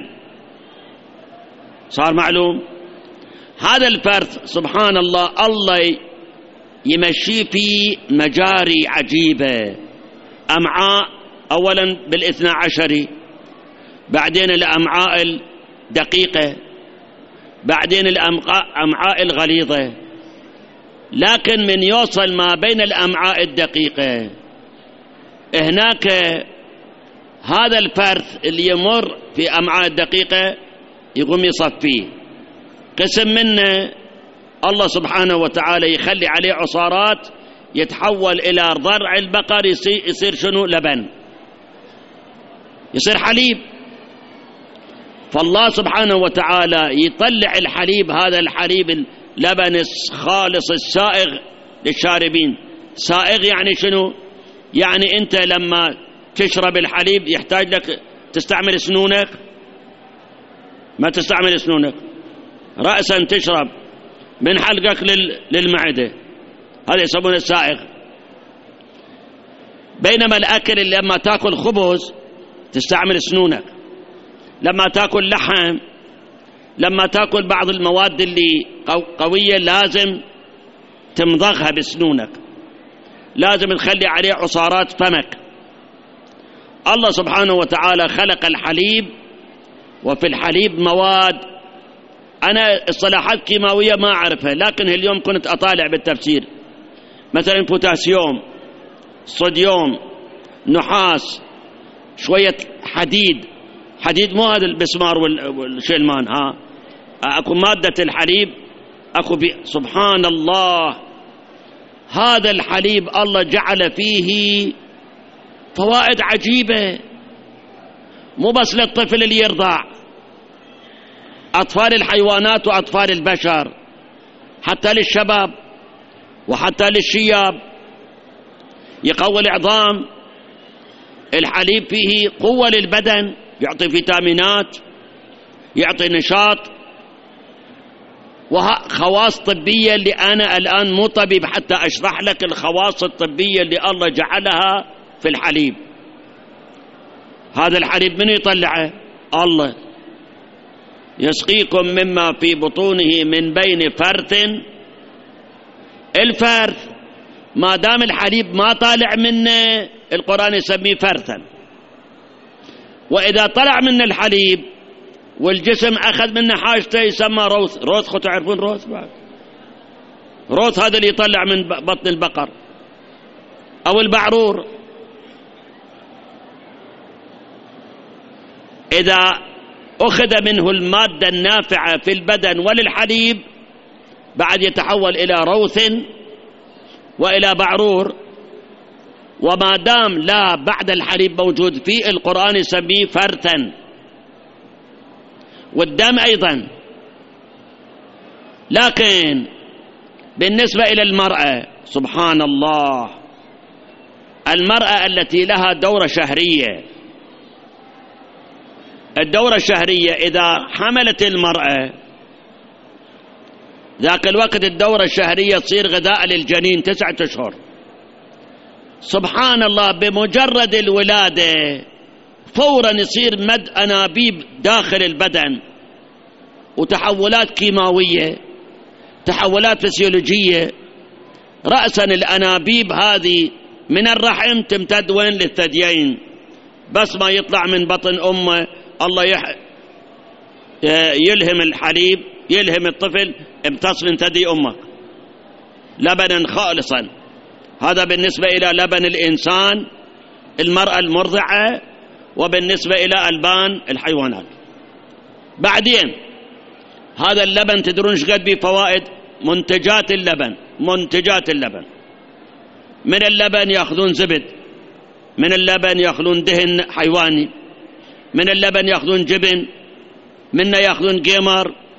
صار معلوم؟ هذا الفرث سبحان الله الله يمشي في مجاري عجيبة. أمعاء أولا بال12، بعدين الأمعاء الدقيقة، بعدين الأمعاء الغليظة. لكن من يوصل ما بين الأمعاء الدقيقة هناك هذا الفرث اللي يمر في أمعاء الدقيقة يقوم يصفيه. قسم منه الله سبحانه وتعالى يخلي عليه عصارات يتحول إلى ضرع البقر، يصير شنو؟ لبن، يصير حليب. فالله سبحانه وتعالى يطلع الحليب، هذا الحليب اللبن الخالص السائغ للشاربين. سائغ يعني شنو؟ يعني أنت لما تشرب الحليب يحتاج لك تستعمل سنونك؟ ما تستعمل سنونك، رأسا تشرب من حلقك للمعدة، هذا يسمونه السائغ. بينما الأكل اللي لما تأكل خبز تستعمل سنونك، لما تأكل لحم، لما تأكل بعض المواد اللي قوية لازم تمضغها بسنونك، لازم تخلي عليه عصارات فمك. الله سبحانه وتعالى خلق الحليب، وفي الحليب مواد أنا اصطلاحات كيماوية ما أعرفها، لكن اليوم كنت أطالع بالتفسير، مثلا بوتاسيوم، صوديوم، نحاس، شوية حديد مو هذا البسمار والشيلمان، أكو مادة الحليب أكو سبحان الله. هذا الحليب الله جعل فيه فوائد عجيبة، مو بس للطفل اللي يرضع، أطفال الحيوانات وأطفال البشر، حتى للشباب وحتى للشياب، يقوي العظام. الحليب فيه قوة للبدن، يعطي فيتامينات، يعطي نشاط، وخواص طبية اللي أنا الآن مو طبيب حتى أشرح لك الخواص الطبية اللي الله جعلها في الحليب. هذا الحليب من يطلعه؟ الله. يسقيكم مما في بطونه من بين فرث. الفرث ما دام الحليب ما طالع منه القرآن يسميه فرثا، وإذا طلع منه الحليب والجسم أخذ منه حاجته يسمى روث. روث تعرفون روث بعد؟ روث هذا اللي يطلع من بطن البقر أو البعرور. إذا أخذ منه المادة النافعة في البدن وللحليب بعد يتحول إلى روث وإلى بعرور. وما دام لا بعد الحليب موجود فيه القرآن يسميه فرثا. والدم أيضا. لكن بالنسبة إلى المرأة سبحان الله، المرأة التي لها دورة شهرية، الدورة الشهرية إذا حملت المرأة ذاك الوقت الدورة الشهرية تصير غذاء للجنين 9 أشهر. سبحان الله بمجرد الولادة فورا يصير مد أنابيب داخل البدن وتحولات كيماوية، تحولات فسيولوجية. رأسا الأنابيب هذه من الرحم تمتد وين؟ للثديين. بس ما يطلع من بطن أمه الله يلهم الحليب، يلهم الطفل امتص من ثدي أمك لبنا خالصا. هذا بالنسبة إلى لبن الإنسان المرأة المرضعة، وبالنسبة إلى ألبان الحيوانات. بعدين هذا اللبن تدرون ايش قد بفوائد؟ منتجات اللبن، منتجات اللبن. من اللبن يأخذون زبد، من اللبن يأخذون دهن حيواني، من اللبن يأخذون جبن، منه يأخذون قمر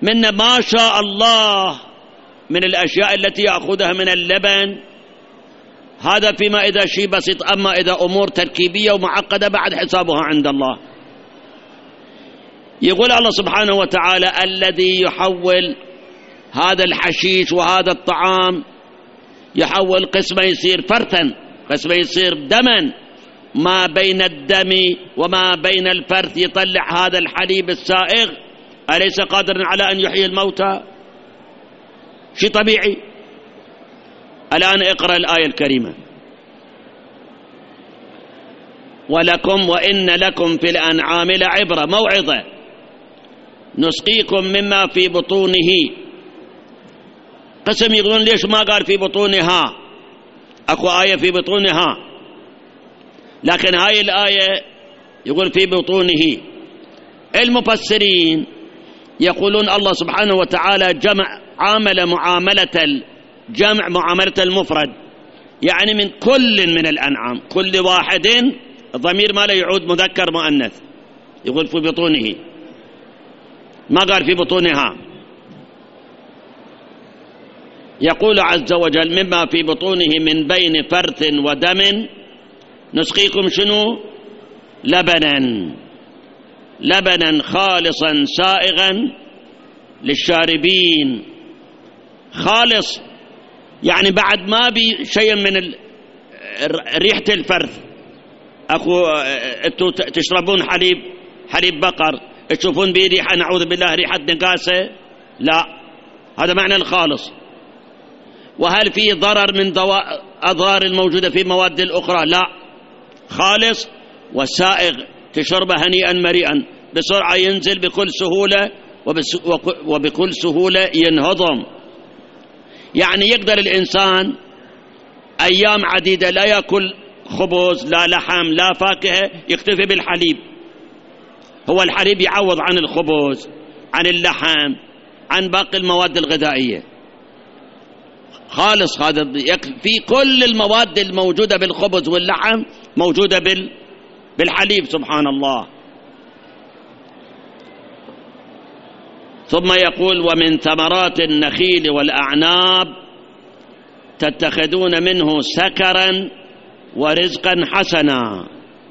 من ما شاء الله من الأشياء التي يأخذها من اللبن، هذا فيما إذا شيء بسيط. أما إذا أمور تركيبية ومعقدة بعد حسابها عند الله. يقول الله سبحانه وتعالى: الذي يحول هذا الحشيش وهذا الطعام، يحول قسمه يصير فرثا، قسمه يصير دما، ما بين الدم وما بين الفرث يطلع هذا الحليب السائغ. أليس قادرا على أن يحيي الموتى؟ شيء طبيعي. الآن اقرأ الآية الكريمة: ولكم وإن لكم في الأنعام لعبرة، موعظة، نسقيكم مما في بطونه. قسم يقولون ليش ما قال في بطونها؟ أكو آية في بطونها، لكن هاي الآية يقول في بطونه. المفسرين يقولون الله سبحانه وتعالى عامل معاملة الجمع معاملة المفرد، يعني من كل من الأنعام، كل واحد ضمير ما لا يعود مذكر مؤنث، يقول في بطونه، ما قال في بطونها. يقول عز وجل: مما في بطونه من بين فرث ودم نسقيكم شنو؟ لبنا خالصا سائغا للشاربين. خالص يعني بعد ما بي شيء من ريحة الفرث. أخو أنتوا تشربون حليب بقر، تشوفون به ريحة نعوذ بالله ريحة نقاسة؟ لا، هذا معنى الخالص. وهل في ضرر من أضرار الموجودة في مواد الأخرى؟ لا، خالص وسائغ، تشربه هنيئا مريئا، بسرعة ينزل بكل سهولة وبكل سهولة ينهضم. يعني يقدر الإنسان أيام عديدة لا يأكل خبز، لا لحم، لا فاكهة، يكتفي بالحليب. هو الحليب يعوض عن الخبز، عن اللحم، عن باقي المواد الغذائية. خالص، هذا في كل المواد الموجودة بالخبز واللحم موجودة بالحليب، سبحان الله. ثم يقول: ومن ثمرات النخيل والأعناب تتخذون منه سكرا ورزقا حسنا.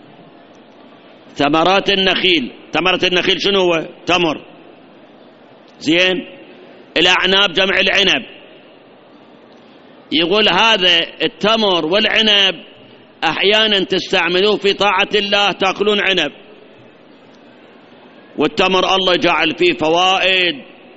ثمرات النخيل، ثمرة النخيل شنو هو؟ تمر، زين. الأعناب جمع العنب. يقول هذا التمر والعنب أحيانا تستعملوه في طاعة الله، تأكلون عنب. والتمر الله جعل فيه فوائد،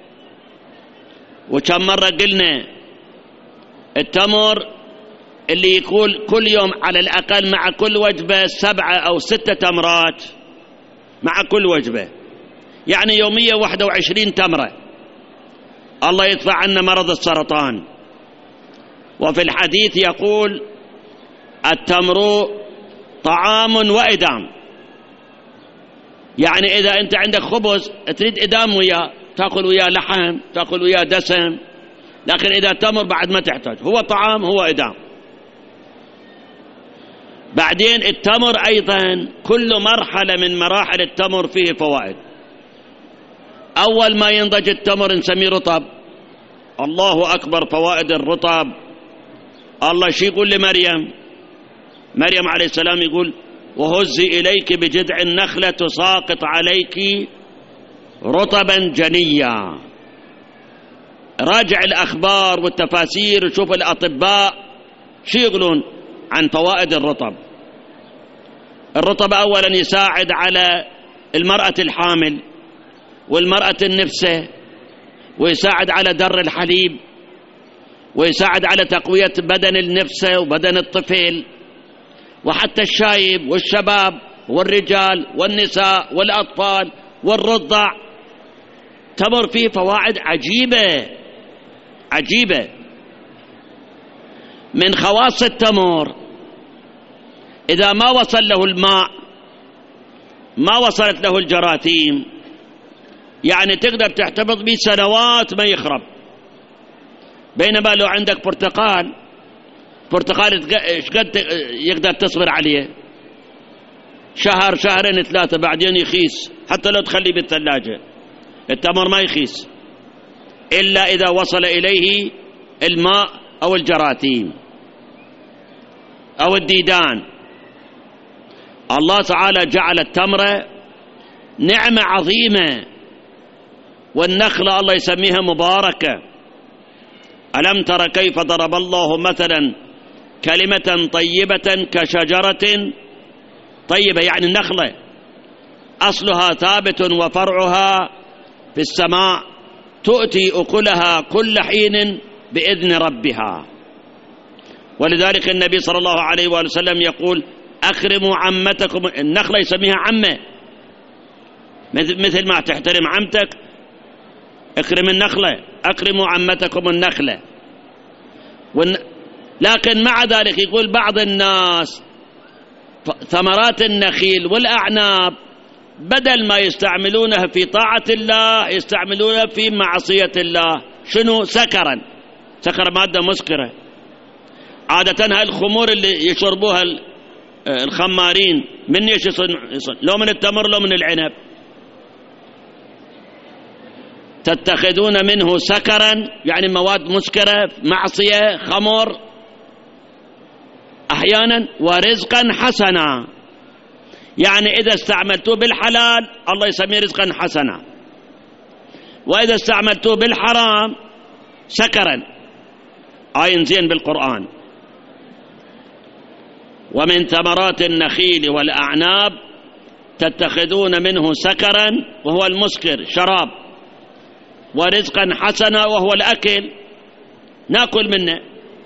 وكم مرة قلنا التمر اللي يقول كل يوم على الأقل مع كل وجبة 7 أو 6 تمرات مع كل وجبة، يعني يوميا 21 تمرة، الله يدفع عنا مرض السرطان. وفي الحديث يقول: التمر طعام وإدام. يعني إذا أنت عندك خبز تريد إدام وياه، تأكل وياه لحم، تأكل وياه دسم، لكن إذا تمر بعد ما تحتاج، هو طعام هو إدام. بعدين التمر أيضا كل مرحلة من مراحل التمر فيه فوائد. أول ما ينضج التمر نسميه رطب. الله أكبر فوائد الرطب. الله شي يقول لمريم؟ مريم عليه السلام يقول: وهزي إليك بجذع النخلة تساقط عليك رطبا جنيا. راجع الأخبار والتفاسير وشوف الأطباء شو يقولون عن فوائد الرطب. الرطب أولا يساعد على المرأة الحامل والمرأة النفسة، ويساعد على در الحليب، ويساعد على تقوية بدن النفسة وبدن الطفل، وحتى الشايب والشباب والرجال والنساء والأطفال والرضع. تمر فيه فوائد عجيبة عجيبة. من خواص التمر إذا ما وصل له الماء، ما وصلت له الجراثيم، يعني تقدر تحتفظ به سنوات ما يخرب. بينما لو عندك برتقال ايش قد يقدر تصبر عليه؟ شهر، شهرين، 3، بعدين يخيس، حتى لو تخليه بالثلاجة. التمر ما يخيس، إلا إذا وصل إليه الماء أو الجراثيم أو الديدان. الله تعالى جعل التمر نعمة عظيمة، والنخلة الله يسميها مباركة. ألم تر كيف ضرب الله مثلا كلمة طيبة كشجرة طيبة، يعني النخلة أصلها ثابت وفرعها في السماء، تؤتي أكلها كل حين بإذن ربها. ولذلك النبي صلى الله عليه وآله وسلم يقول أكرموا عمتكم. النخلة يسميها عمة، مثل ما تحترم عمتك اكرم النخلة، أكرموا عمتكم النخلة. لكن مع ذلك يقول بعض الناس ثمرات النخيل والأعناب بدل ما يستعملونها في طاعة الله يستعملونها في معصية الله. شنو؟ سكرا. سكر مادة مسكرة. عادة الخمور اللي يشربوها الخمارين من ايش يصنع؟ لو من التمر لو من العنب. تتخذون منه سكرا يعني مواد مسكرة، معصية، خمر أحيانا، ورزقا حسنا يعني إذا استعملتوه بالحلال الله يسميه رزقا حسنا، وإذا استعملتوه بالحرام سكرا. آية زين بالقرآن. ومن ثمرات النخيل والأعناب تتخذون منه سكرا وهو المسكر شراب، ورزقا حسنا وهو الأكل نأكل منه.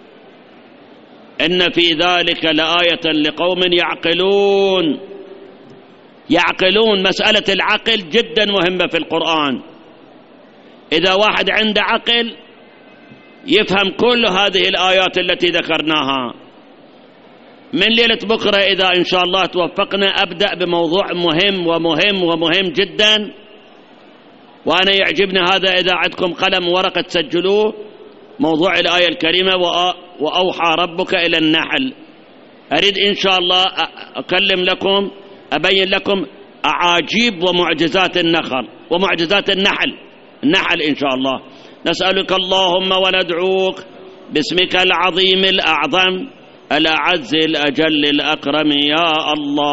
إن في ذلك لآية لقوم يعقلون. يعقلون. مسألة العقل جدا مهمة في القرآن. إذا واحد عنده عقل يفهم كل هذه الآيات التي ذكرناها. من ليلة بكرة إذا إن شاء الله توفقنا أبدأ بموضوع مهم ومهم ومهم جدا، وأنا يعجبني هذا. إذا عندكم قلم وورقة تسجلوه. موضوع الآية الكريمة وأوحى ربك إلى النحل. أريد إن شاء الله أكلم لكم، أبين لكم أعاجيب ومعجزات النخل ومعجزات النحل إن شاء الله. نسألك اللهم وندعوك باسمك العظيم الأعظم الأعز الأجل الأكرم يا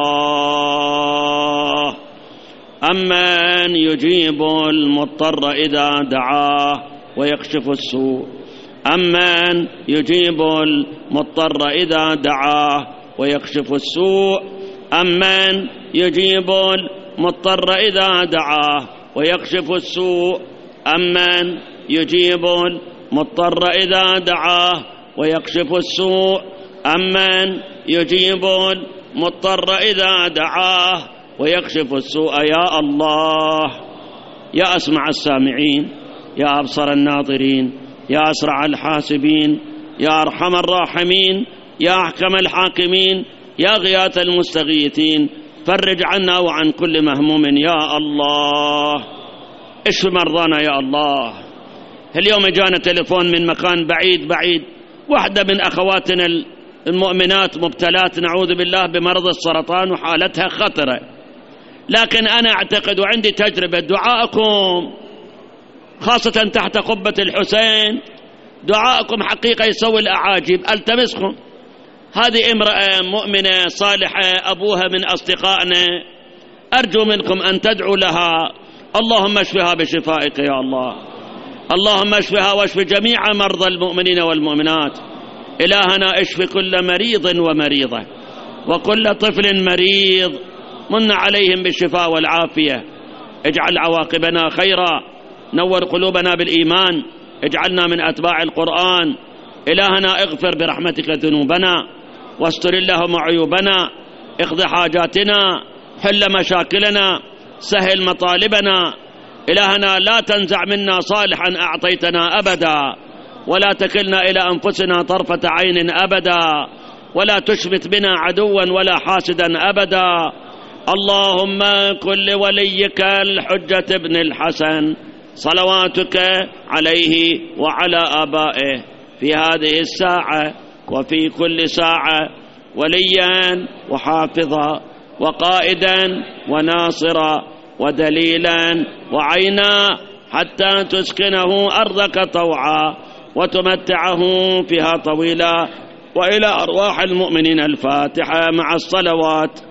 الله. أمن يجيب المضطر إذا دعاه ويكشف السوء. أمن يجيب المضطر إذا دعاه ويكشف السوء. أمن يجيب المضطر إذا دعاه ويكشف السوء. أمن يجيب المضطر إذا دعاه ويكشف السوء. أمن يجيب المضطر إذا دعاه ويكشف السوء. يا الله، يا أسمع السامعين، يا أبصر الناظرين، يا أسرع الحاسبين، يا أرحم الراحمين، يا أحكم الحاكمين، يا غياث المستغيثين، فرج عنا وعن كل مهموم يا الله. اشف مرضانا يا الله. اليوم جانا تليفون من مكان بعيد، واحدة من أخواتنا المؤمنات مبتلات نعوذ بالله بمرض السرطان وحالتها خطرة، لكن أنا أعتقد وعندي تجربة دعائكم خاصة تحت قبة الحسين، دعائكم حقيقة يسوي الأعاجيب. ألتمسكم. هذه امرأة مؤمنة صالحة أبوها من أصدقائنا، أرجو منكم أن تدعوا لها. اللهم اشفها بشفائك يا الله. اللهم اشفها واشف جميع مرضى المؤمنين والمؤمنات. إلهنا اشف كل مريض ومريضة وكل طفل مريض، من عليهم بالشفاء والعافية. اجعل عواقبنا خيرا، نور قلوبنا بالإيمان، اجعلنا من أتباع القرآن. إلهنا اغفر برحمتك ذنوبنا، واستر اللهم عيوبنا، اقض حاجاتنا، حل مشاكلنا، سهل مطالبنا. إلهنا لا تنزع منا صالحا أعطيتنا أبدا، ولا تكلنا إلى أنفسنا طرفة عين أبدا، ولا تشمت بنا عدوا ولا حاسدا أبدا. اللهم كن لوليك الحجة بن الحسن صلواتك عليه وعلى آبائه في هذه الساعة وفي كل ساعة وليا وحافظا وقائدا وناصرا ودليلا وعينا حتى تسكنه أرضك طوعا وتمتعه فيها طويلا. وإلى أرواح المؤمنين الفاتحة مع الصلوات.